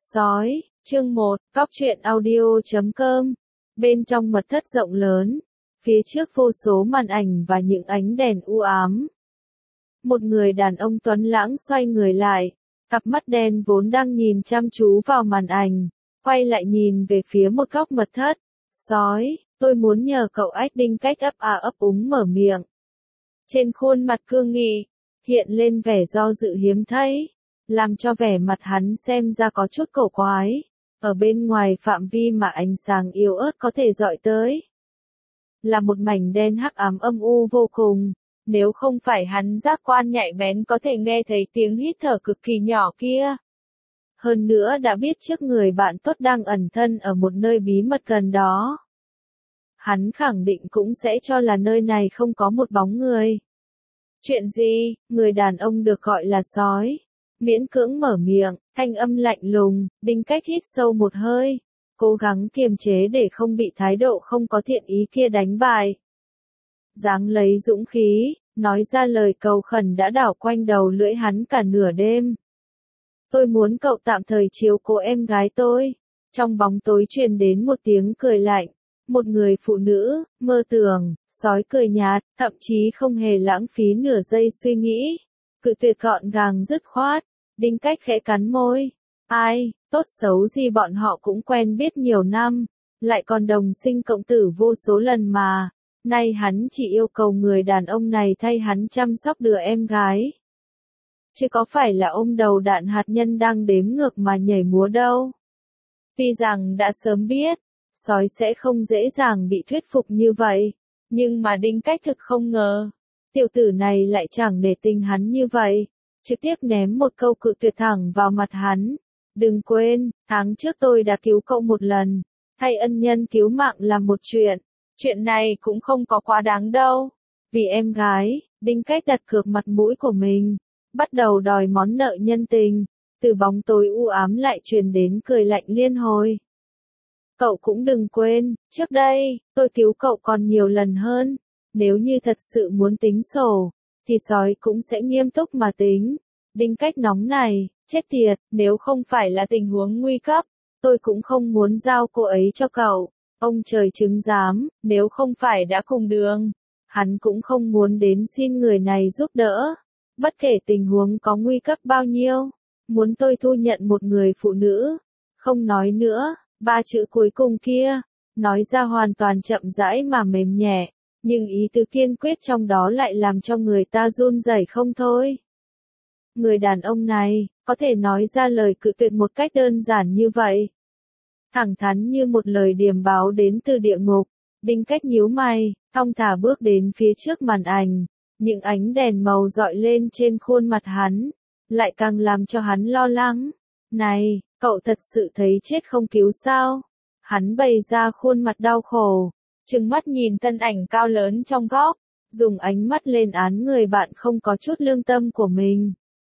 Sói, chương 1, Cóc truyện audio.com. Bên trong mật thất rộng lớn, phía trước vô số màn ảnh và những ánh đèn u ám. Một người đàn ông tuấn lãng xoay người lại, cặp mắt đen vốn đang nhìn chăm chú vào màn ảnh, quay lại nhìn về phía một góc mật thất. Sói, tôi muốn nhờ cậu ách Đinh Cách ấp úng mở miệng. Trên khuôn mặt cương nghị, hiện lên vẻ do dự hiếm thấy, làm cho vẻ mặt hắn xem ra có chút cổ quái, ở bên ngoài phạm vi mà ánh sáng yếu ớt có thể dọi tới. Là một mảnh đen hắc ám âm u vô cùng, nếu không phải hắn giác quan nhạy bén có thể nghe thấy tiếng hít thở cực kỳ nhỏ kia. Hơn nữa đã biết trước người bạn tốt đang ẩn thân ở một nơi bí mật gần đó. Hắn khẳng định cũng sẽ cho là nơi này không có một bóng người. Chuyện gì? Người đàn ông được gọi là Sói miễn cưỡng mở miệng, thanh âm lạnh lùng. Đinh Cách hít sâu một hơi, cố gắng kiềm chế để không bị thái độ không có thiện ý kia đánh bại. Dáng lấy dũng khí, nói ra lời cầu khẩn đã đảo quanh đầu lưỡi hắn cả nửa đêm. Tôi muốn cậu tạm thời chiếu cố em gái tôi. Trong bóng tối truyền đến một tiếng cười lạnh. Một người phụ nữ, mơ tưởng. Sói cười nhạt, thậm chí không hề lãng phí nửa giây suy nghĩ. Cự tuyệt gọn gàng dứt khoát. Đinh Cách khẽ cắn môi. Ai, tốt xấu gì bọn họ cũng quen biết nhiều năm, lại còn đồng sinh cộng tử vô số lần mà. Nay hắn chỉ yêu cầu người đàn ông này thay hắn chăm sóc đứa em gái. Chứ có phải là ôm đầu đạn hạt nhân đang đếm ngược mà nhảy múa đâu. Tuy rằng đã sớm biết, Sói sẽ không dễ dàng bị thuyết phục như vậy, nhưng mà Đinh Cách thực không ngờ, tiểu tử này lại chẳng để tình hắn như vậy, trực tiếp ném một câu cự tuyệt thẳng vào mặt hắn. Đừng quên, tháng trước tôi đã cứu cậu một lần, thay ân nhân cứu mạng là một chuyện này cũng không có quá đáng đâu. Vì em gái, Đinh Cách đặt cược mặt mũi của mình, bắt đầu đòi món nợ nhân tình. Từ bóng tối u ám lại truyền đến cười lạnh liên hồi. Cậu cũng đừng quên, trước đây, tôi cứu cậu còn nhiều lần hơn. Nếu như thật sự muốn tính sổ, thì Sói cũng sẽ nghiêm túc mà tính. Đinh Cách nóng này, chết tiệt, nếu không phải là tình huống nguy cấp, tôi cũng không muốn giao cô ấy cho cậu. Ông trời chứng giám, nếu không phải đã cùng đường, hắn cũng không muốn đến xin người này giúp đỡ. Bất kể tình huống có nguy cấp bao nhiêu, muốn tôi thu nhận một người phụ nữ. Không nói nữa, ba chữ cuối cùng kia, nói ra hoàn toàn chậm rãi mà mềm nhẹ, nhưng ý tứ kiên quyết trong đó lại làm cho người ta run rẩy không thôi. Người đàn ông này, có thể nói ra lời cự tuyệt một cách đơn giản như vậy. Thẳng thắn như một lời điềm báo đến từ địa ngục. Đinh Cách nhíu mày, thong thả bước đến phía trước màn ảnh. Những ánh đèn màu dọi lên trên khuôn mặt hắn, lại càng làm cho hắn lo lắng. Này, cậu thật sự thấy chết không cứu sao? Hắn bày ra khuôn mặt đau khổ, trừng mắt nhìn thân ảnh cao lớn trong góc, dùng ánh mắt lên án người bạn không có chút lương tâm của mình.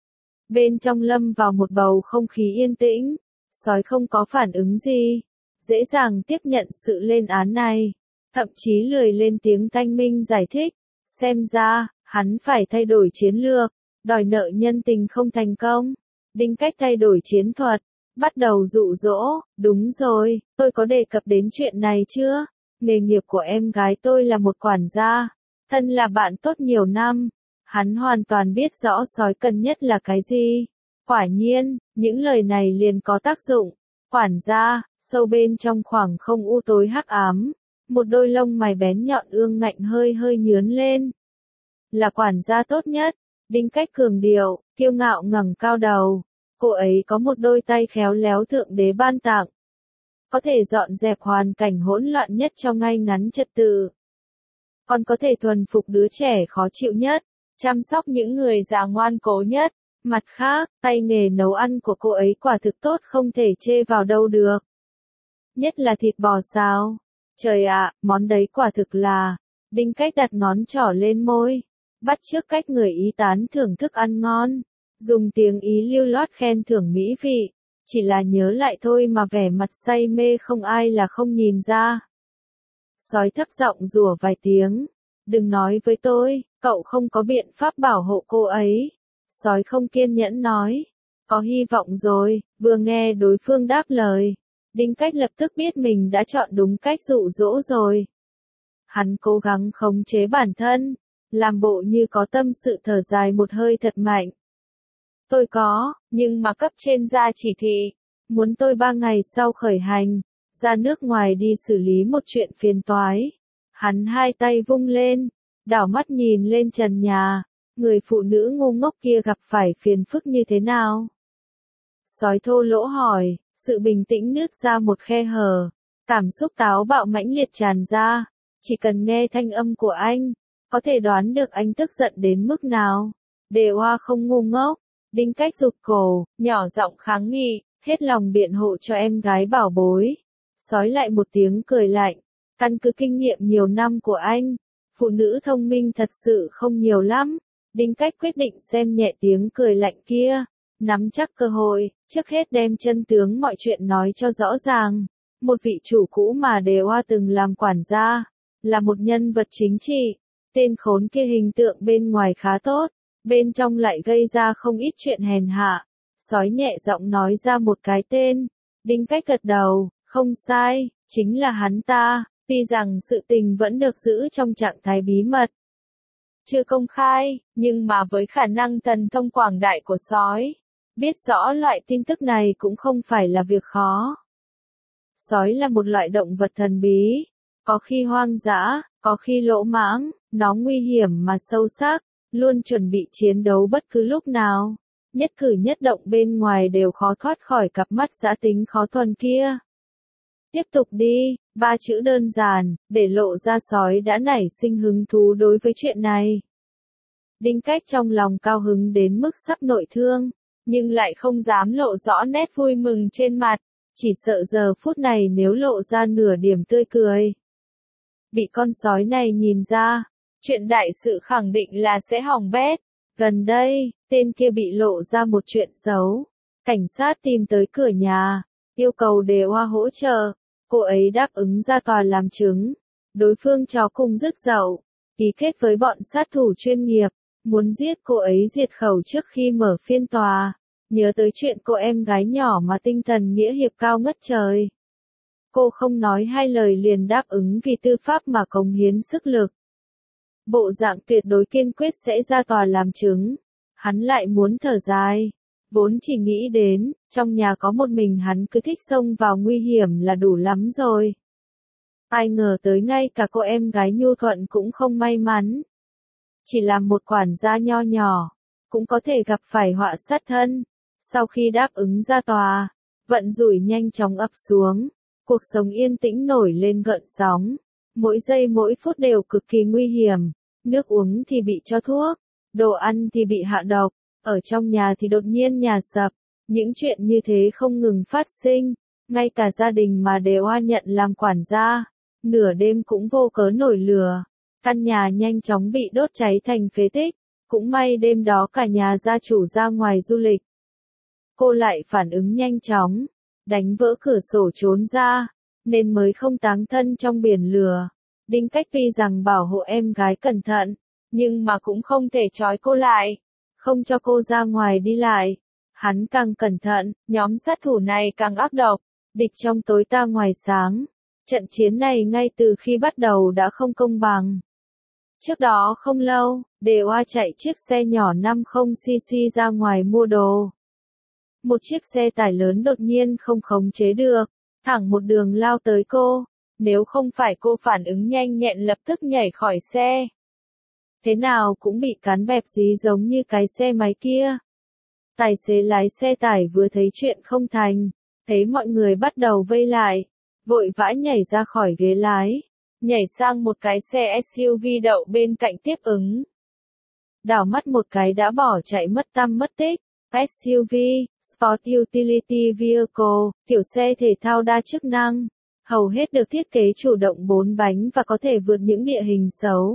Bên trong lâm vào một bầu không khí yên tĩnh, Sói không có phản ứng gì, dễ dàng tiếp nhận sự lên án này, thậm chí lười lên tiếng thanh minh giải thích. Xem ra, hắn phải thay đổi chiến lược, đòi nợ nhân tình không thành công. Đinh Cách thay đổi chiến thuật, bắt đầu dụ dỗ. Đúng rồi, tôi có đề cập đến chuyện này chưa? Nghề nghiệp của em gái tôi là một quản gia, thân là bạn tốt nhiều năm. Hắn hoàn toàn biết rõ Sói cần nhất là cái gì. Quả nhiên, những lời này liền có tác dụng. Quản gia, sâu bên trong khoảng không u tối hắc ám, một đôi lông mày bén nhọn ương ngạnh hơi hơi nhướn lên. Là quản gia tốt nhất. Đinh Cách cường điệu, kiêu ngạo ngẩng cao đầu. Cô ấy có một đôi tay khéo léo thượng đế ban tặng, có thể dọn dẹp hoàn cảnh hỗn loạn nhất cho ngay ngắn trật tự, còn có thể thuần phục đứa trẻ khó chịu nhất, chăm sóc những người già ngoan cố nhất. Mặt khác, tay nghề nấu ăn của cô ấy quả thực tốt không thể chê vào đâu được. Nhất là thịt bò xào. Trời ạ, món đấy quả thực là... Đinh Cách đặt ngón trỏ lên môi, bắt chước cách người Ý tán thưởng thức ăn ngon, dùng tiếng Ý lưu loát khen thưởng mỹ vị. Chỉ là nhớ lại thôi mà vẻ mặt say mê không ai là không nhìn ra. Sói thấp giọng rủa vài tiếng. Đừng nói với tôi, cậu không có biện pháp bảo hộ cô ấy. Sói không kiên nhẫn nói. Có hy vọng rồi, vừa nghe đối phương đáp lời. Đinh Cách lập tức biết mình đã chọn đúng cách dụ dỗ rồi. Hắn cố gắng khống chế bản thân, làm bộ như có tâm sự thở dài một hơi thật mạnh. Tôi có, nhưng mà cấp trên ra chỉ thị, muốn tôi 3 ngày sau khởi hành, ra nước ngoài đi xử lý một chuyện phiền toái. Hắn hai tay vung lên, đảo mắt nhìn lên trần nhà, người phụ nữ ngu ngốc kia gặp phải phiền phức như thế nào? Sói thô lỗ hỏi, sự bình tĩnh nứt ra một khe hở, cảm xúc táo bạo mãnh liệt tràn ra, chỉ cần nghe thanh âm của anh, có thể đoán được anh tức giận đến mức nào. Đề Oa không ngu ngốc, Đinh Cách rụt cổ, nhỏ giọng kháng nghị, hết lòng biện hộ cho em gái bảo bối. Sói lại một tiếng cười lạnh, căn cứ kinh nghiệm nhiều năm của anh, phụ nữ thông minh thật sự không nhiều lắm. Đinh Cách quyết định xem nhẹ tiếng cười lạnh kia, nắm chắc cơ hội, trước hết đem chân tướng mọi chuyện nói cho rõ ràng. Một vị chủ cũ mà Đề Oa từng làm quản gia, là một nhân vật chính trị, tên khốn kia hình tượng bên ngoài khá tốt, bên trong lại gây ra không ít chuyện hèn hạ. Sói nhẹ giọng nói ra một cái tên, Đinh Cách gật đầu, không sai, chính là hắn ta, tuy rằng sự tình vẫn được giữ trong trạng thái bí mật, chưa công khai, nhưng mà với khả năng thần thông quảng đại của sói, biết rõ loại tin tức này cũng không phải là việc khó. Sói là một loại động vật thần bí, có khi hoang dã, có khi lỗ mãng, nó nguy hiểm mà sâu sắc, luôn chuẩn bị chiến đấu bất cứ lúc nào. Nhất cử nhất động bên ngoài đều khó thoát khỏi cặp mắt dã tính khó thuần kia. Tiếp tục đi, 3 chữ đơn giản, để lộ ra sói đã nảy sinh hứng thú đối với chuyện này. Đinh Cách trong lòng cao hứng đến mức sắp nội thương, nhưng lại không dám lộ rõ nét vui mừng trên mặt, chỉ sợ giờ phút này nếu lộ ra nửa điểm tươi cười, bị con sói này nhìn ra, chuyện đại sự khẳng định là sẽ hỏng bét. Gần đây, tên kia bị lộ ra một chuyện xấu. Cảnh sát tìm tới cửa nhà, yêu cầu Đề Oa hỗ trợ. Cô ấy đáp ứng ra tòa làm chứng. Đối phương chó cùng rứt dậu, ký kết với bọn sát thủ chuyên nghiệp, muốn giết cô ấy diệt khẩu trước khi mở phiên tòa. Nhớ tới chuyện cô em gái nhỏ mà tinh thần nghĩa hiệp cao ngất trời. Cô không nói hai lời liền đáp ứng vì tư pháp mà cống hiến sức lực. Bộ dạng tuyệt đối kiên quyết sẽ ra tòa làm chứng. Hắn lại muốn thở dài. Vốn chỉ nghĩ đến, trong nhà có một mình hắn cứ thích xông vào nguy hiểm là đủ lắm rồi. Ai ngờ tới ngay cả cô em gái nhu thuận cũng không may mắn. Chỉ là một quản gia nho nhỏ, cũng có thể gặp phải họa sát thân. Sau khi đáp ứng ra tòa, vận rủi nhanh chóng ập xuống. Cuộc sống yên tĩnh nổi lên gợn sóng. Mỗi giây mỗi phút đều cực kỳ nguy hiểm. Nước uống thì bị cho thuốc, đồ ăn thì bị hạ độc, ở trong nhà thì đột nhiên nhà sập. Những chuyện như thế không ngừng phát sinh, ngay cả gia đình mà Đề Oa nhận làm quản gia, nửa đêm cũng vô cớ nổi lửa. Căn nhà nhanh chóng bị đốt cháy thành phế tích, cũng may đêm đó cả nhà gia chủ ra ngoài du lịch. Cô lại phản ứng nhanh chóng, đánh vỡ cửa sổ trốn ra, nên mới không táng thân trong biển lửa. Đinh Cách tuy rằng bảo hộ em gái cẩn thận, nhưng mà cũng không thể trói cô lại, không cho cô ra ngoài đi lại. Hắn càng cẩn thận, nhóm sát thủ này càng ác độc, địch trong tối ta ngoài sáng. Trận chiến này ngay từ khi bắt đầu đã không công bằng. Trước đó không lâu, Đề Oa chạy chiếc xe nhỏ 50cc ra ngoài mua đồ. Một chiếc xe tải lớn đột nhiên không khống chế được, thẳng một đường lao tới cô. Nếu không phải cô phản ứng nhanh nhẹn lập tức nhảy khỏi xe, thế nào cũng bị cán bẹp dí giống như cái xe máy kia. Tài xế lái xe tải vừa thấy chuyện không thành, thấy mọi người bắt đầu vây lại, vội vã nhảy ra khỏi ghế lái, nhảy sang một cái xe SUV đậu bên cạnh tiếp ứng. Đảo mắt một cái đã bỏ chạy mất tăm mất tích. SUV, Sport Utility Vehicle, kiểu xe thể thao đa chức năng, hầu hết được thiết kế chủ động 4 bánh và có thể vượt những địa hình xấu.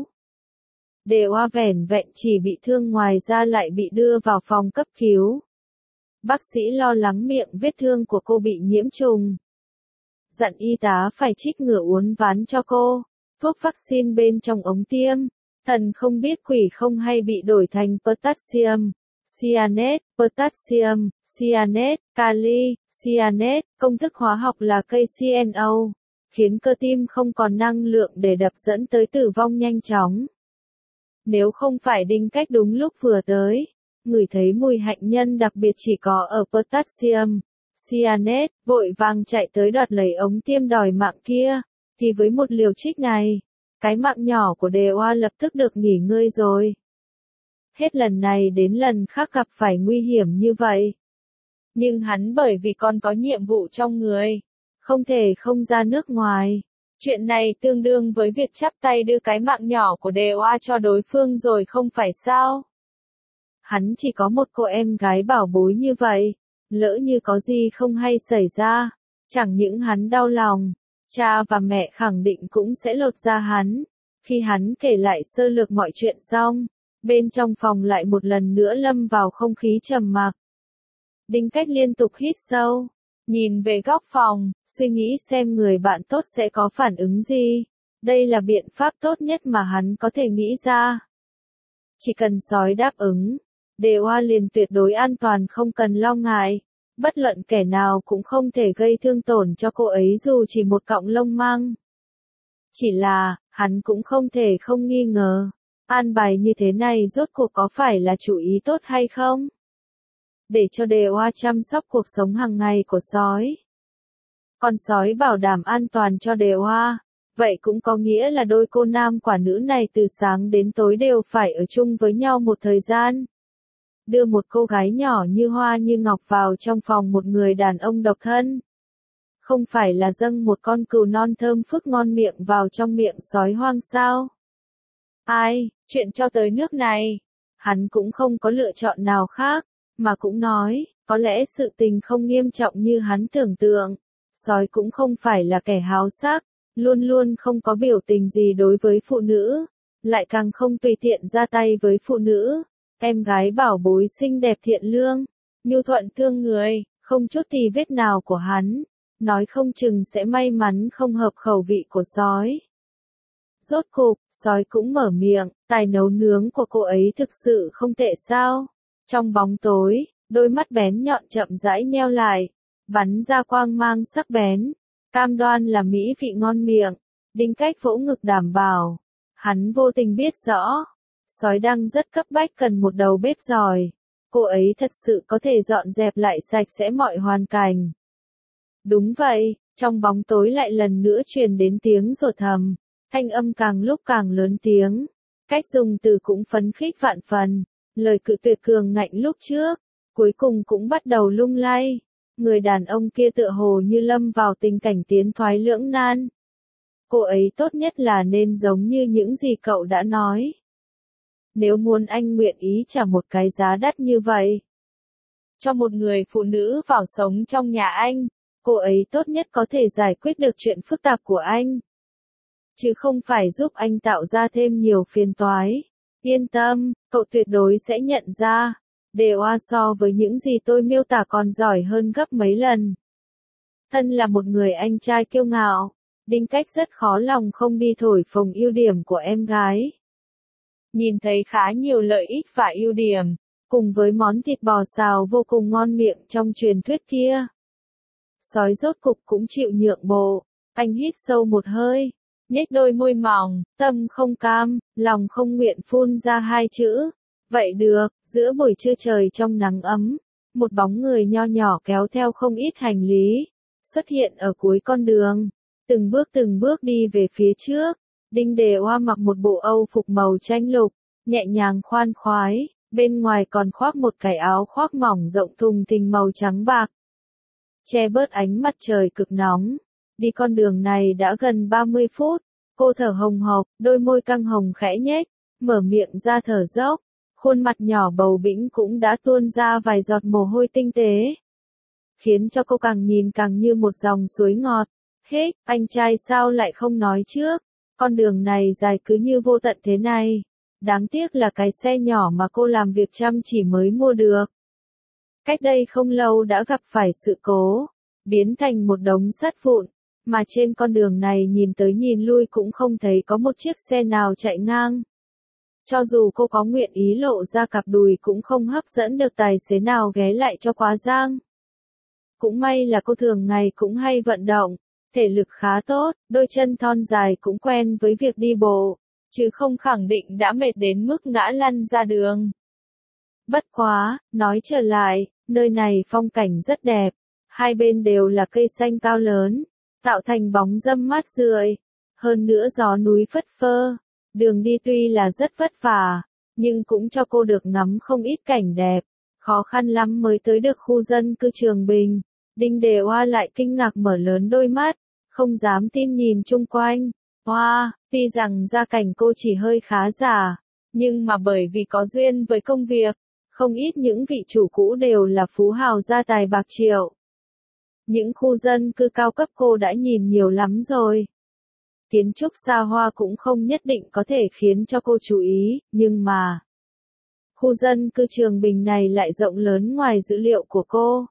Đề Oa vẻn vẹn chỉ bị thương, ngoài ra lại bị đưa vào phòng cấp cứu. Bác sĩ lo lắng miệng vết thương của cô bị nhiễm trùng, dặn y tá phải trích ngừa uốn ván cho cô, thuốc vaccine bên trong ống tiêm. Thần không biết quỷ không hay bị đổi thành potassium. cyanate, potassium, cyanate, kali, cyanate, công thức hóa học là KCNO, khiến cơ tim không còn năng lượng để đập dẫn tới tử vong nhanh chóng. Nếu không phải Đinh Cách đúng lúc vừa tới, ngửi thấy mùi hạnh nhân đặc biệt chỉ có ở potassium, cyanate, vội vàng chạy tới đoạt lấy ống tiêm đòi mạng kia, thì với một liều trích này, cái mạng nhỏ của Đề Oa lập tức được nghỉ ngơi rồi. Hết lần này đến lần khác gặp phải nguy hiểm như vậy. Nhưng hắn bởi vì còn có nhiệm vụ trong người, không thể không ra nước ngoài. Chuyện này tương đương với việc chắp tay đưa cái mạng nhỏ của Đề Oa cho đối phương rồi không phải sao? Hắn chỉ có một cô em gái bảo bối như vậy, lỡ như có gì không hay xảy ra, chẳng những hắn đau lòng, cha và mẹ khẳng định cũng sẽ lột da hắn. Khi hắn kể lại sơ lược mọi chuyện xong, bên trong phòng lại một lần nữa lâm vào không khí trầm mặc. Đinh Cách liên tục hít sâu, nhìn về góc phòng, suy nghĩ xem người bạn tốt sẽ có phản ứng gì. Đây là biện pháp tốt nhất mà hắn có thể nghĩ ra. Chỉ cần sói đáp ứng, Đề Oa liền tuyệt đối an toàn không cần lo ngại. Bất luận kẻ nào cũng không thể gây thương tổn cho cô ấy dù chỉ một cọng lông măng. Chỉ là, hắn cũng không thể không nghi ngờ, an bài như thế này rốt cuộc có phải là chủ ý tốt hay không? Để cho Đề Oa chăm sóc cuộc sống hàng ngày của sói. Con sói bảo đảm an toàn cho Đề Oa, vậy cũng có nghĩa là đôi cô nam quả nữ này từ sáng đến tối đều phải ở chung với nhau một thời gian. Đưa một cô gái nhỏ như hoa như ngọc vào trong phòng một người đàn ông độc thân. Không phải là dâng một con cừu non thơm phức ngon miệng vào trong miệng sói hoang sao? Ai, chuyện cho tới nước này, hắn cũng không có lựa chọn nào khác, mà cũng nói, có lẽ sự tình không nghiêm trọng như hắn tưởng tượng. Sói cũng không phải là kẻ háo sắc, luôn luôn không có biểu tình gì đối với phụ nữ, lại càng không tùy tiện ra tay với phụ nữ. Em gái bảo bối xinh đẹp thiện lương, nhu thuận thương người, không chút tì vết nào của hắn, nói không chừng sẽ may mắn không hợp khẩu vị của sói. Rốt cục, sói cũng mở miệng, tài nấu nướng của cô ấy thực sự không tệ sao? Trong bóng tối, đôi mắt bén nhọn chậm rãi nheo lại, bắn ra quang mang sắc bén, cam đoan là mỹ vị ngon miệng. Đinh Cách vỗ ngực đảm bảo, hắn vô tình biết rõ, sói đang rất cấp bách cần một đầu bếp giỏi. Cô ấy thật sự có thể dọn dẹp lại sạch sẽ mọi hoàn cảnh. Đúng vậy, trong bóng tối lại lần nữa truyền đến tiếng rồ thầm, thanh âm càng lúc càng lớn tiếng. Cách dùng từ cũng phấn khích vạn phần, lời cự tuyệt cường ngạnh lúc trước, cuối cùng cũng bắt đầu lung lay. Người đàn ông kia tựa hồ như lâm vào tình cảnh tiến thoái lưỡng nan. Cô ấy tốt nhất là nên giống như những gì cậu đã nói. Nếu muốn anh nguyện ý trả một cái giá đắt như vậy, cho một người phụ nữ vào sống trong nhà anh, cô ấy tốt nhất có thể giải quyết được chuyện phức tạp của anh, chứ không phải giúp anh tạo ra thêm nhiều phiền toái. Yên tâm, cậu tuyệt đối sẽ nhận ra, Đề Oa so với những gì tôi miêu tả còn giỏi hơn gấp mấy lần. Thân là một người anh trai kiêu ngạo, Đinh Cách rất khó lòng không đi thổi phồng ưu điểm của em gái. Nhìn thấy khá nhiều lợi ích và ưu điểm, cùng với món thịt bò xào vô cùng ngon miệng trong truyền thuyết kia. Sói rốt cục cũng chịu nhượng bộ, anh hít sâu một hơi, nhếch đôi môi mỏng, tâm không cam, lòng không nguyện phun ra hai chữ. Vậy được, giữa buổi trưa trời trong nắng ấm, một bóng người nho nhỏ kéo theo không ít hành lý, xuất hiện ở cuối con đường, từng bước đi về phía trước. Đinh Đề Oa mặc một bộ âu phục màu chanh lục, nhẹ nhàng khoan khoái, bên ngoài còn khoác một cái áo khoác mỏng rộng thùng thình màu trắng bạc, che bớt ánh mặt trời cực nóng. Đi con đường này đã gần 30 phút, cô thở hồng hộc, đôi môi căng hồng khẽ nhếch, mở miệng ra thở dốc, khuôn mặt nhỏ bầu bĩnh cũng đã tuôn ra vài giọt mồ hôi tinh tế, khiến cho cô càng nhìn càng như một dòng suối ngọt. Hết, anh trai sao lại không nói trước? Con đường này dài cứ như vô tận thế này. Đáng tiếc là cái xe nhỏ mà cô làm việc chăm chỉ mới mua được. Cách đây không lâu đã gặp phải sự cố, biến thành một đống sắt vụn, mà trên con đường này nhìn tới nhìn lui cũng không thấy có một chiếc xe nào chạy ngang. Cho dù cô có nguyện ý lộ ra cặp đùi cũng không hấp dẫn được tài xế nào ghé lại cho quá giang. Cũng may là cô thường ngày cũng hay vận động, thể lực khá tốt, đôi chân thon dài cũng quen với việc đi bộ, chứ không khẳng định đã mệt đến mức ngã lăn ra đường. Bất quá, nói trở lại, nơi này phong cảnh rất đẹp, hai bên đều là cây xanh cao lớn, tạo thành bóng râm mát rượi, hơn nữa gió núi phất phơ, đường đi tuy là rất vất vả, nhưng cũng cho cô được ngắm không ít cảnh đẹp, khó khăn lắm mới tới được khu dân cư Trường Bình. Đinh Đề Oa lại kinh ngạc mở lớn đôi mắt, không dám tin nhìn chung quanh. Oa, tuy rằng gia cảnh cô chỉ hơi khá giả, nhưng mà bởi vì có duyên với công việc, không ít những vị chủ cũ đều là phú hào gia tài bạc triệu. Những khu dân cư cao cấp cô đã nhìn nhiều lắm rồi. Kiến trúc xa hoa cũng không nhất định có thể khiến cho cô chú ý, nhưng mà khu dân cư Trường Bình này lại rộng lớn ngoài dữ liệu của cô.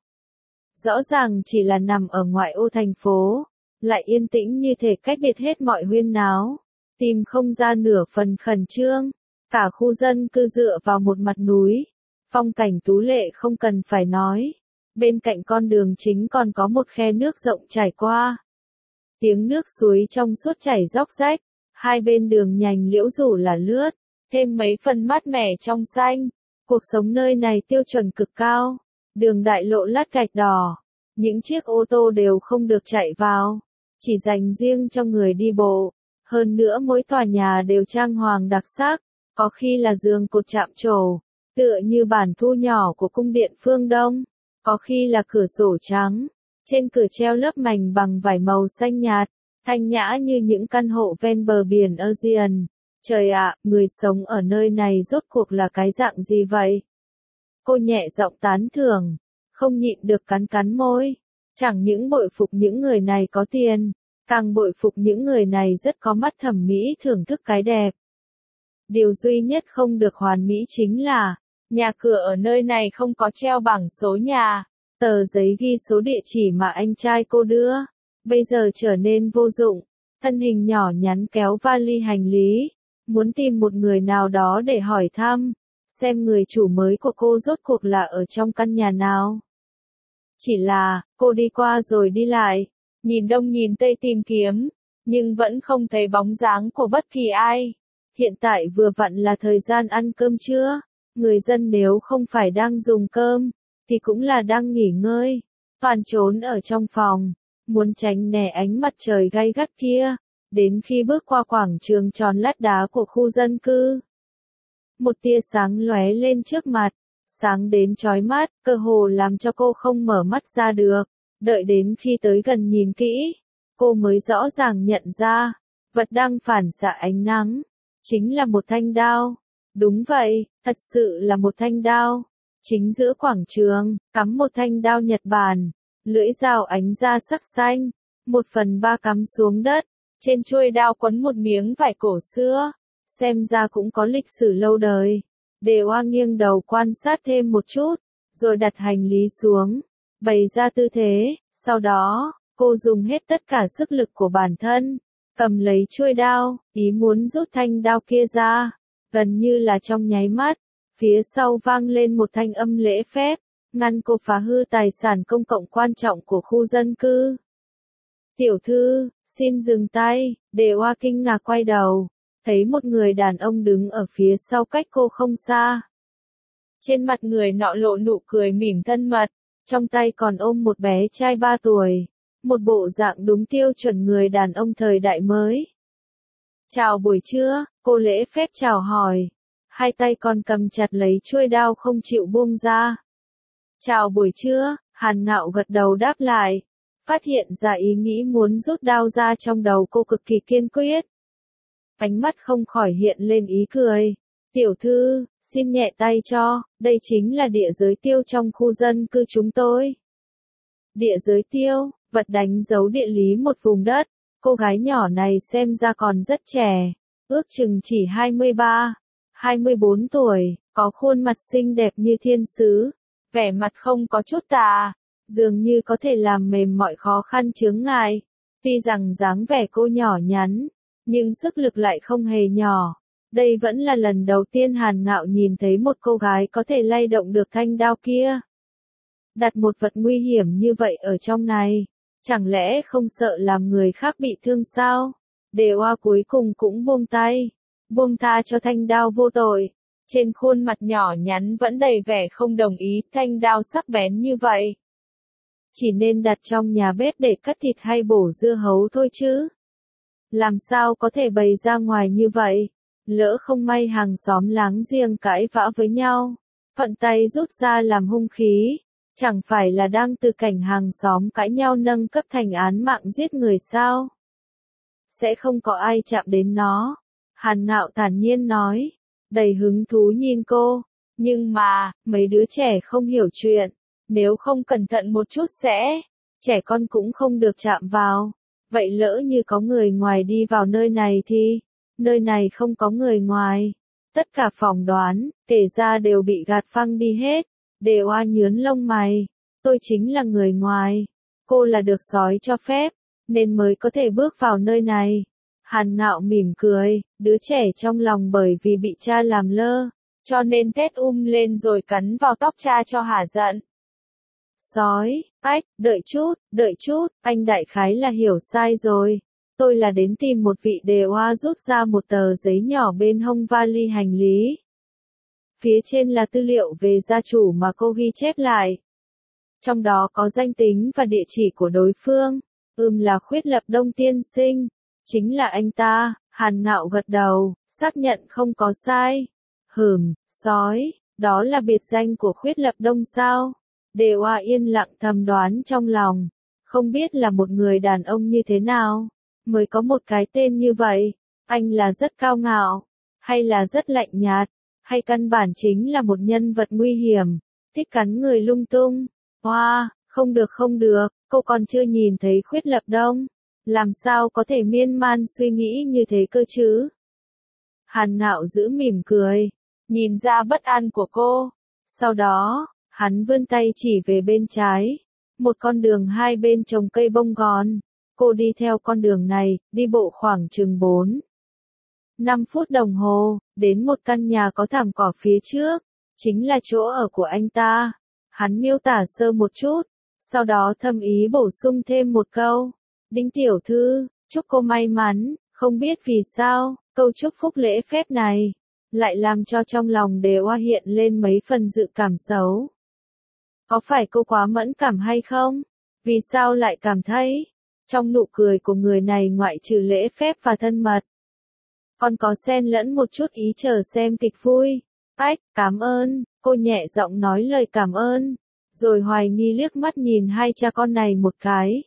Rõ ràng chỉ là nằm ở ngoại ô thành phố, lại yên tĩnh như thể cách biệt hết mọi huyên náo, tìm không ra nửa phần khẩn trương. Cả khu dân cư dựa vào một mặt núi, phong cảnh tú lệ không cần phải nói. Bên cạnh con đường chính còn có một khe nước rộng chảy qua. Tiếng nước suối trong suốt chảy róc rách, hai bên đường nhành liễu rủ là lướt, thêm mấy phần mát mẻ trong xanh. Cuộc sống nơi này tiêu chuẩn cực cao. Đường đại lộ lát gạch đỏ, những chiếc ô tô đều không được chạy vào, chỉ dành riêng cho người đi bộ. Hơn nữa mỗi tòa nhà đều trang hoàng đặc sắc, có khi là giường cột chạm trổ, tựa như bản thu nhỏ của cung điện phương Đông, có khi là cửa sổ trắng, trên cửa treo lớp mảnh bằng vải màu xanh nhạt, thanh nhã như những căn hộ ven bờ biển Aegean. Trời ạ, người sống ở nơi này rốt cuộc là cái dạng gì vậy? Cô nhẹ giọng tán thưởng, không nhịn được cắn cắn môi. Chẳng những bội phục những người này có tiền, càng bội phục những người này rất có mắt thẩm mỹ thưởng thức cái đẹp. Điều duy nhất không được hoàn mỹ chính là, nhà cửa ở nơi này không có treo bảng số nhà. Tờ giấy ghi số địa chỉ mà anh trai cô đưa, bây giờ trở nên vô dụng. Thân hình nhỏ nhắn kéo vali hành lý, muốn tìm một người nào đó để hỏi thăm, xem người chủ mới của cô rốt cuộc là ở trong căn nhà nào. Chỉ là, cô đi qua rồi đi lại, nhìn đông nhìn tây tìm kiếm, nhưng vẫn không thấy bóng dáng của bất kỳ ai. Hiện tại vừa vặn là thời gian ăn cơm trưa, người dân nếu không phải đang dùng cơm, thì cũng là đang nghỉ ngơi, toàn trốn ở trong phòng, muốn tránh né ánh mặt trời gay gắt kia, đến khi bước qua quảng trường tròn lát đá của khu dân cư. Một tia sáng lóe lên trước mặt, sáng đến chói mắt, cơ hồ làm cho cô không mở mắt ra được. Đợi đến khi tới gần nhìn kỹ, cô mới rõ ràng nhận ra, vật đang phản xạ ánh nắng, chính là một thanh đao. Đúng vậy, thật sự là một thanh đao. Chính giữa quảng trường, cắm một thanh đao Nhật Bản, lưỡi dao ánh ra sắc xanh, 1/3 cắm xuống đất, trên chuôi đao quấn một miếng vải cổ xưa, xem ra cũng có lịch sử lâu đời. Đề Oa nghiêng đầu quan sát thêm một chút, rồi đặt hành lý xuống, bày ra tư thế, sau đó, cô dùng hết tất cả sức lực của bản thân, cầm lấy chuôi đao, ý muốn rút thanh đao kia ra, gần như là trong nháy mắt. Phía sau vang lên một thanh âm lễ phép, ngăn cô phá hư tài sản công cộng quan trọng của khu dân cư. Tiểu thư, xin dừng tay. Đề Oa kinh ngạc quay đầu, thấy một người đàn ông đứng ở phía sau cách cô không xa. Trên mặt người nọ lộ nụ cười mỉm thân mật, trong tay còn ôm một bé trai 3 tuổi, một bộ dạng đúng tiêu chuẩn người đàn ông thời đại mới. Chào buổi trưa, cô lễ phép chào hỏi. Hai tay còn cầm chặt lấy chuôi đao không chịu buông ra. Chào buổi trưa, Hàn Ngạo gật đầu đáp lại. Phát hiện ra ý nghĩ muốn rút đao ra trong đầu cô cực kỳ kiên quyết. Ánh mắt không khỏi hiện lên ý cười. Tiểu thư, xin nhẹ tay cho, đây chính là địa giới tiêu trong khu dân cư chúng tôi. Địa giới tiêu, vật đánh dấu địa lý một vùng đất. Cô gái nhỏ này xem ra còn rất trẻ, ước chừng chỉ 23-24 tuổi, có khuôn mặt xinh đẹp như thiên sứ, vẻ mặt không có chút tà, dường như có thể làm mềm mọi khó khăn chướng ngại. Tuy rằng dáng vẻ cô nhỏ nhắn, nhưng sức lực lại không hề nhỏ. Đây vẫn là lần đầu tiên Hàn Ngạo nhìn thấy một cô gái có thể lay động được thanh đao kia. Đặt một vật nguy hiểm như vậy ở trong này, chẳng lẽ không sợ làm người khác bị thương sao? Đề Oa cuối cùng cũng buông tay, buông tha cho thanh đao vô tội. Trên khuôn mặt nhỏ nhắn vẫn đầy vẻ không đồng ý, thanh đao sắc bén như vậy. Chỉ nên đặt trong nhà bếp để cắt thịt hay bổ dưa hấu thôi chứ. Làm sao có thể bày ra ngoài như vậy? Lỡ không may hàng xóm láng giềng cãi vã với nhau, thuận tay rút ra làm hung khí, chẳng phải là đang từ cảnh hàng xóm cãi nhau nâng cấp thành án mạng giết người sao? Sẽ không có ai chạm đến nó. Hàn Ngạo thản nhiên nói, đầy hứng thú nhìn cô. Nhưng mà, mấy đứa trẻ không hiểu chuyện. Nếu không cẩn thận một chút sẽ, trẻ con cũng không được chạm vào. Vậy lỡ như có người ngoài đi vào nơi này thì, nơi này không có người ngoài. Tất cả phỏng đoán, kể ra đều bị gạt phăng đi hết. Đề Oa nhướn lông mày. Tôi chính là người ngoài. Cô là được sói cho phép, nên mới có thể bước vào nơi này. Hàn Ngạo mỉm cười, đứa trẻ trong lòng bởi vì bị cha làm lơ, cho nên thét lên rồi cắn vào tóc cha cho hả giận. Sói, ách, đợi chút, anh đại khái là hiểu sai rồi. Tôi là đến tìm một vị. Đề Oa rút ra một tờ giấy nhỏ bên hông vali hành lý. Phía trên là tư liệu về gia chủ mà cô ghi chép lại. Trong đó có danh tính và địa chỉ của đối phương. Là Khuyết Lập Đông tiên sinh. Chính là anh ta. Hàn Ngạo gật đầu, xác nhận không có sai. Sói, đó là biệt danh của Khuyết Lập Đông sao? Đề Oa yên lặng thầm đoán trong lòng. Không biết là một người đàn ông như thế nào, mới có một cái tên như vậy. Anh là rất cao ngạo, hay là rất lạnh nhạt, hay căn bản chính là một nhân vật nguy hiểm, thích cắn người lung tung. Hoa, không được, cô còn chưa nhìn thấy Khuyết Lập Đông. Làm sao có thể miên man suy nghĩ như thế cơ chứ? Hàn Ngạo giữ mỉm cười, nhìn ra bất an của cô. Sau đó, hắn vươn tay chỉ về bên trái. Một con đường hai bên trồng cây bông gòn. Cô đi theo con đường này, đi bộ khoảng chừng 5 phút đồng hồ, đến một căn nhà có thảm cỏ phía trước. Chính là chỗ ở của anh ta. Hắn miêu tả sơ một chút, sau đó thâm ý bổ sung thêm một câu. Đinh tiểu thư, chúc cô may mắn. Không biết vì sao, câu chúc phúc lễ phép này lại làm cho trong lòng Đề Oa hiện lên mấy phần dự cảm xấu. Có phải cô quá mẫn cảm hay không? Vì sao lại cảm thấy trong nụ cười của người này ngoại trừ lễ phép và thân mật, còn có xen lẫn một chút ý chờ xem kịch vui? Ách, cảm ơn, cô nhẹ giọng nói lời cảm ơn, rồi hoài nghi liếc mắt nhìn hai cha con này một cái.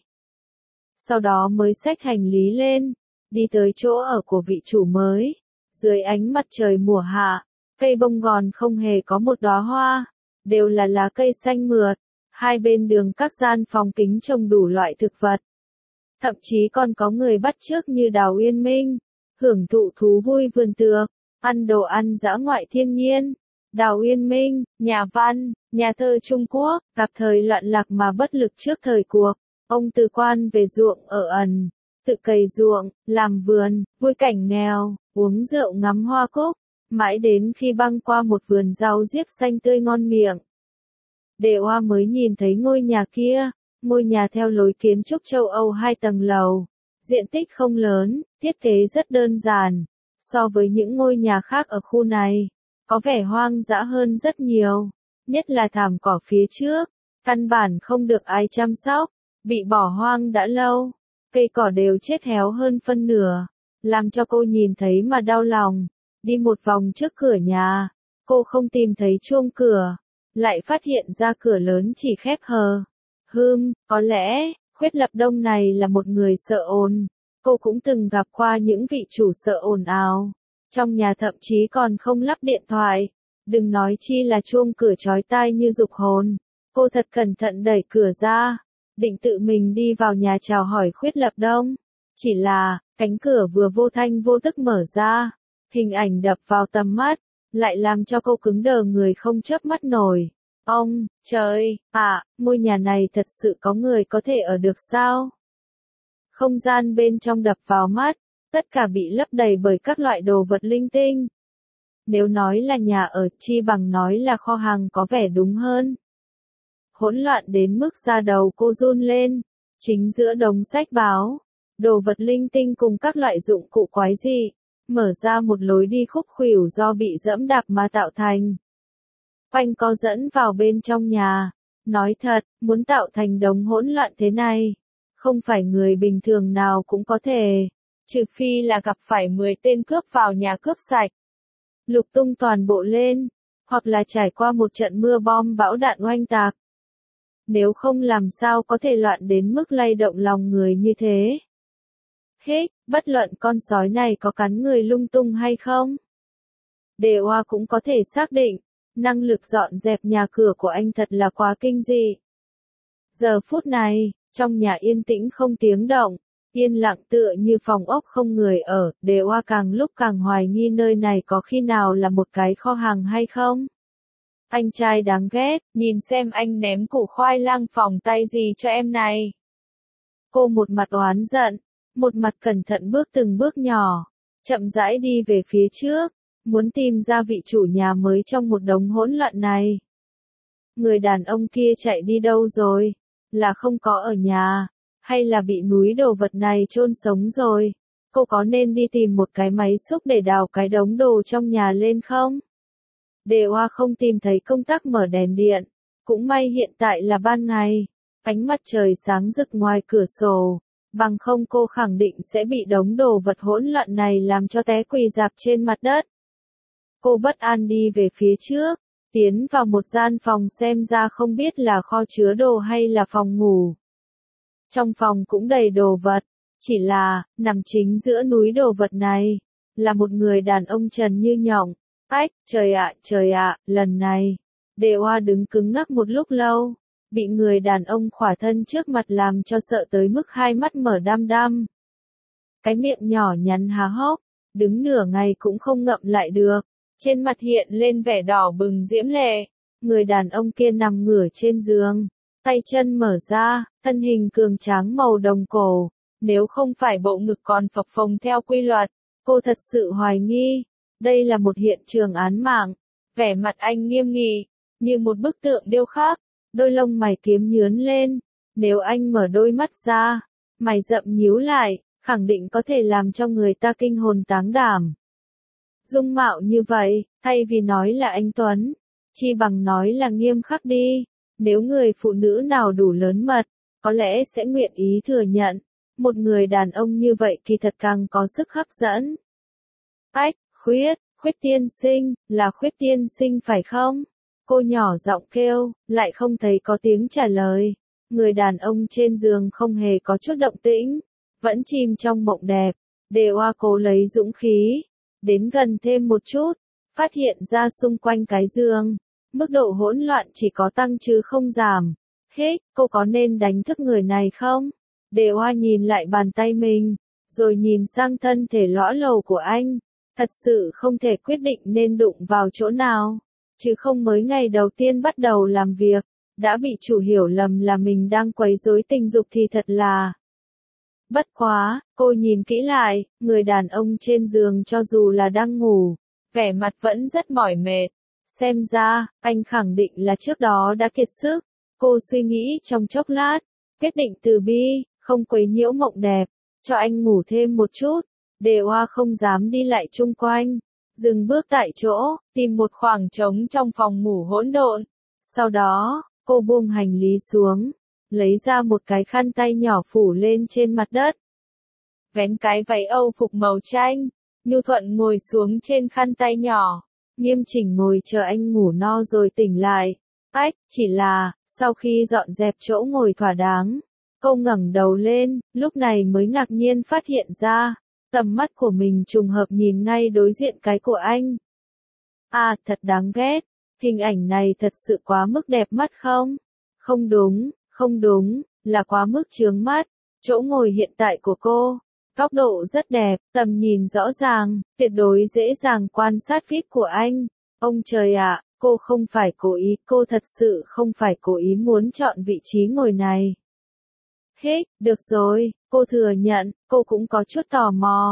Sau đó mới xách hành lý lên, đi tới chỗ ở của vị chủ mới. Dưới ánh mặt trời mùa hạ, cây bông gòn không hề có một đóa hoa, đều là lá cây xanh mượt. Hai bên đường các gian phòng kính trồng đủ loại thực vật. Thậm chí còn có người bắt chước như Đào Uyên Minh, hưởng thụ thú vui vườn tược, ăn đồ ăn dã ngoại thiên nhiên. Đào Uyên Minh, nhà văn, nhà thơ Trung Quốc, gặp thời loạn lạc mà bất lực trước thời cuộc. Ông từ quan về ruộng ở ẩn, tự cày ruộng, làm vườn, vui cảnh nghèo, uống rượu ngắm hoa cúc, mãi đến khi băng qua một vườn rau diếp xanh tươi ngon miệng. Đề Oa mới nhìn thấy ngôi nhà kia, ngôi nhà theo lối kiến trúc châu Âu 2 tầng lầu, diện tích không lớn, thiết kế rất đơn giản, so với những ngôi nhà khác ở khu này, có vẻ hoang dã hơn rất nhiều, nhất là thảm cỏ phía trước, căn bản không được ai chăm sóc, bị bỏ hoang đã lâu, cây cỏ đều chết héo hơn phân nửa, làm cho cô nhìn thấy mà đau lòng. Đi một vòng trước cửa nhà, cô không tìm thấy chuông cửa, lại phát hiện ra cửa lớn chỉ khép hờ. Có lẽ, Khuyết Lập Đông này là một người sợ ồn. Cô cũng từng gặp qua những vị chủ sợ ồn ào. Trong nhà thậm chí còn không lắp điện thoại. Đừng nói chi là chuông cửa chói tai như giục hồn. Cô thật cẩn thận đẩy cửa ra, định tự mình đi vào nhà chào hỏi Khuyết Lập Đông. Chỉ là, cánh cửa vừa vô thanh vô tức mở ra. Hình ảnh đập vào tầm mắt, lại làm cho cô cứng đờ người không chớp mắt nổi. Ông, trời, ngôi nhà này thật sự có người có thể ở được sao? Không gian bên trong đập vào mắt, Tất cả bị lấp đầy bởi các loại đồ vật linh tinh. Nếu nói là nhà ở, chi bằng nói là kho hàng có vẻ đúng hơn. Hỗn loạn đến mức da đầu cô run lên. Chính giữa đống sách báo, đồ vật linh tinh cùng các loại dụng cụ quái dị, mở ra một lối đi khúc khuỷu do bị dẫm đạp mà tạo thành. Quanh co dẫn vào bên trong nhà. Nói thật, muốn tạo thành đống hỗn loạn thế này, không phải người bình thường nào cũng có thể, trừ phi là gặp phải 10 tên cướp vào nhà cướp sạch, lục tung toàn bộ lên, hoặc là trải qua một trận mưa bom bão đạn oanh tạc. Nếu không làm sao có thể loạn đến mức lay động lòng người như thế. Hích, bất luận con sói này có cắn người lung tung hay không. Đề Oa cũng có thể xác định, năng lực dọn dẹp nhà cửa của anh thật là quá kinh dị. Giờ phút này, trong nhà yên tĩnh không tiếng động, yên lặng tựa như phòng ốc không người ở, Đề Oa càng lúc càng hoài nghi nơi này có khi nào là một cái kho hàng hay không. Anh trai đáng ghét, nhìn xem anh ném củ khoai lang phòng tay gì cho em này. Cô một mặt oán giận, một mặt cẩn thận bước từng bước nhỏ, chậm rãi đi về phía trước, muốn tìm ra vị chủ nhà mới trong một đống hỗn loạn này. Người đàn ông kia chạy đi đâu rồi? Là không có ở nhà, hay là bị núi đồ vật này chôn sống rồi? Cô có nên đi tìm một cái máy xúc để đào cái đống đồ trong nhà lên không? Đề Oa không tìm thấy công tắc mở đèn điện, cũng may hiện tại là ban ngày, ánh mặt trời sáng rực ngoài cửa sổ, bằng không cô khẳng định sẽ bị đống đồ vật hỗn loạn này làm cho té quỳ rạp trên mặt đất. Cô bất an đi về phía trước, tiến vào một gian phòng xem ra không biết là kho chứa đồ hay là phòng ngủ. Trong phòng cũng đầy đồ vật, chỉ là, nằm chính giữa núi đồ vật này, là một người đàn ông trần như nhộng. Ách, trời ạ, lần này, Đề Oa đứng cứng ngắc một lúc lâu, bị người đàn ông khỏa thân trước mặt làm cho sợ tới mức hai mắt mở đăm đăm. Cái miệng nhỏ nhắn há hốc, đứng nửa ngày cũng không ngậm lại được, trên mặt hiện lên vẻ đỏ bừng diễm lệ. Người đàn ông kia nằm ngửa trên giường, tay chân mở ra, thân hình cường tráng màu đồng cổ, nếu không phải bộ ngực còn phập phồng theo quy luật, cô thật sự hoài nghi. Đây là một hiện trường án mạng, vẻ mặt anh nghiêm nghị, như một bức tượng điêu khắc, đôi lông mày kiếm nhướn lên, nếu anh mở đôi mắt ra, mày rậm nhíu lại, khẳng định có thể làm cho người ta kinh hồn táng đảm. Dung mạo như vậy, thay vì nói là anh Tuấn, chi bằng nói là nghiêm khắc đi, nếu người phụ nữ nào đủ lớn mật, có lẽ sẽ nguyện ý thừa nhận, một người đàn ông như vậy kỳ thật càng có sức hấp dẫn. Ách! Khuyết tiên sinh, là Khuyết tiên sinh phải không? Cô nhỏ giọng kêu, lại không thấy có tiếng trả lời. Người đàn ông trên giường không hề có chút động tĩnh, vẫn chìm trong mộng đẹp. Đề Oa cố lấy dũng khí, đến gần thêm một chút, phát hiện ra xung quanh cái giường, mức độ hỗn loạn chỉ có tăng chứ không giảm. Hích, cô có nên đánh thức người này không? Đề Oa nhìn lại bàn tay mình, rồi nhìn sang thân thể lõa lồ của anh. Thật sự không thể quyết định nên đụng vào chỗ nào, chứ không mới ngày đầu tiên bắt đầu làm việc, đã bị chủ hiểu lầm là mình đang quấy rối tình dục thì thật là. Bất quá, cô nhìn kỹ lại, người đàn ông trên giường cho dù là đang ngủ, vẻ mặt vẫn rất mỏi mệt. Xem ra, anh khẳng định là trước đó đã kiệt sức. Cô suy nghĩ trong chốc lát, quyết định từ bi, không quấy nhiễu mộng đẹp, cho anh ngủ thêm một chút. Đề Oa không dám đi lại chung quanh, dừng bước tại chỗ, tìm một khoảng trống trong phòng ngủ hỗn độn. Sau đó, cô buông hành lý xuống, lấy ra một cái khăn tay nhỏ phủ lên trên mặt đất. Vén cái váy Âu phục màu chanh, nhu thuận ngồi xuống trên khăn tay nhỏ, nghiêm chỉnh ngồi chờ anh ngủ no rồi tỉnh lại. Ách, chỉ là, sau khi dọn dẹp chỗ ngồi thỏa đáng, cô ngẩng đầu lên, lúc này mới ngạc nhiên phát hiện ra. Tầm mắt của mình trùng hợp nhìn ngay đối diện cái của anh. À, thật đáng ghét. Hình ảnh này thật sự quá mức đẹp mắt không? Không đúng, là quá mức chướng mắt. Chỗ ngồi hiện tại của cô, góc độ rất đẹp, tầm nhìn rõ ràng, tuyệt đối dễ dàng quan sát feed của anh. Ông trời ạ, cô không phải cố ý, cô thật sự không phải cố ý muốn chọn vị trí ngồi này. Hích, được rồi, cô thừa nhận, cô cũng có chút tò mò.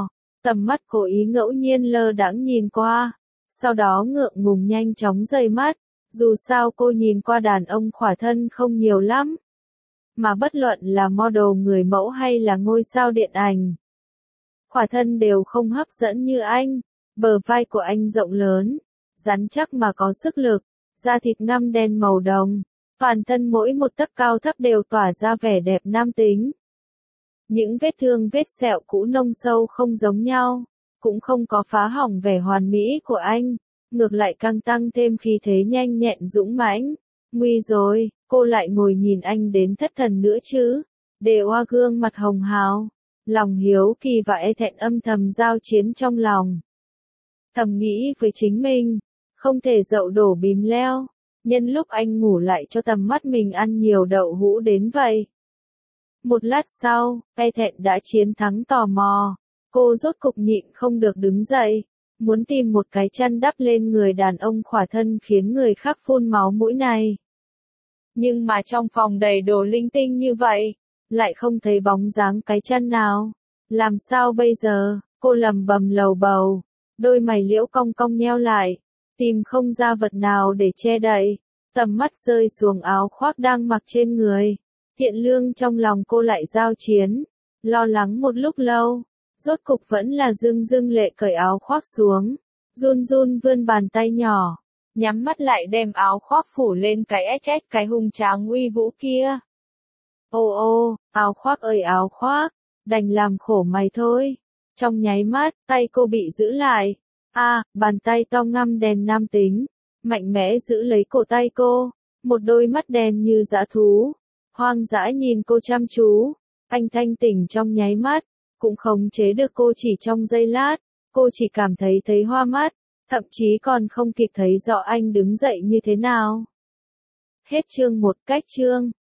Tầm mắt cố ý ngẫu nhiên lơ đãng nhìn qua, sau đó ngượng ngùng nhanh chóng rời mắt, dù sao cô nhìn qua đàn ông khỏa thân không nhiều lắm. Mà bất luận là model người mẫu hay là ngôi sao điện ảnh, khỏa thân đều không hấp dẫn như anh. Bờ vai của anh rộng lớn, rắn chắc mà có sức lực, da thịt ngăm đen màu đồng, toàn thân mỗi một tấc cao thấp đều tỏa ra vẻ đẹp nam tính. Những vết thương vết sẹo cũ nông sâu không giống nhau, cũng không có phá hỏng vẻ hoàn mỹ của anh, ngược lại càng tăng thêm khí thế nhanh nhẹn dũng mãnh. Nguy rồi, cô lại ngồi nhìn anh đến thất thần nữa chứ. Đề Oa gương mặt hồng hào, lòng hiếu kỳ và e thẹn âm thầm giao chiến trong lòng. Thầm nghĩ với chính mình, không thể dậu đổ bìm leo, nhân lúc anh ngủ lại cho tầm mắt mình ăn nhiều đậu hũ đến vậy. Một lát sau, e thẹn đã chiến thắng tò mò, cô rốt cục nhịn không được đứng dậy, muốn tìm một cái chăn đắp lên người đàn ông khỏa thân khiến người khác phun máu mũi này. Nhưng mà trong phòng đầy đồ linh tinh như vậy, lại không thấy bóng dáng cái chăn nào. Làm sao bây giờ, cô lầm bầm lầu bầu, đôi mày liễu cong cong nheo lại, tìm không ra vật nào để che đậy, tầm mắt rơi xuống áo khoác đang mặc trên người. Thiện lương trong lòng cô lại giao chiến, lo lắng một lúc lâu, rốt cục vẫn là dưng dưng lệ cởi áo khoác xuống, run run vươn bàn tay nhỏ, nhắm mắt lại đem áo khoác phủ lên cái SS cái hùng tráng uy vũ kia. Ô ô, áo khoác ơi áo khoác, đành làm khổ mày thôi. Trong nháy mắt, tay cô bị giữ lại. Bàn tay to ngăm đen nam tính, mạnh mẽ giữ lấy cổ tay cô, một đôi mắt đen như dã thú, hoang dã nhìn cô chăm chú. Anh thanh tỉnh trong nháy mắt, cũng khống chế được cô chỉ trong giây lát, cô chỉ cảm thấy hoa mắt, thậm chí còn không kịp thấy rõ anh đứng dậy như thế nào. Hết chương 1 cách chương.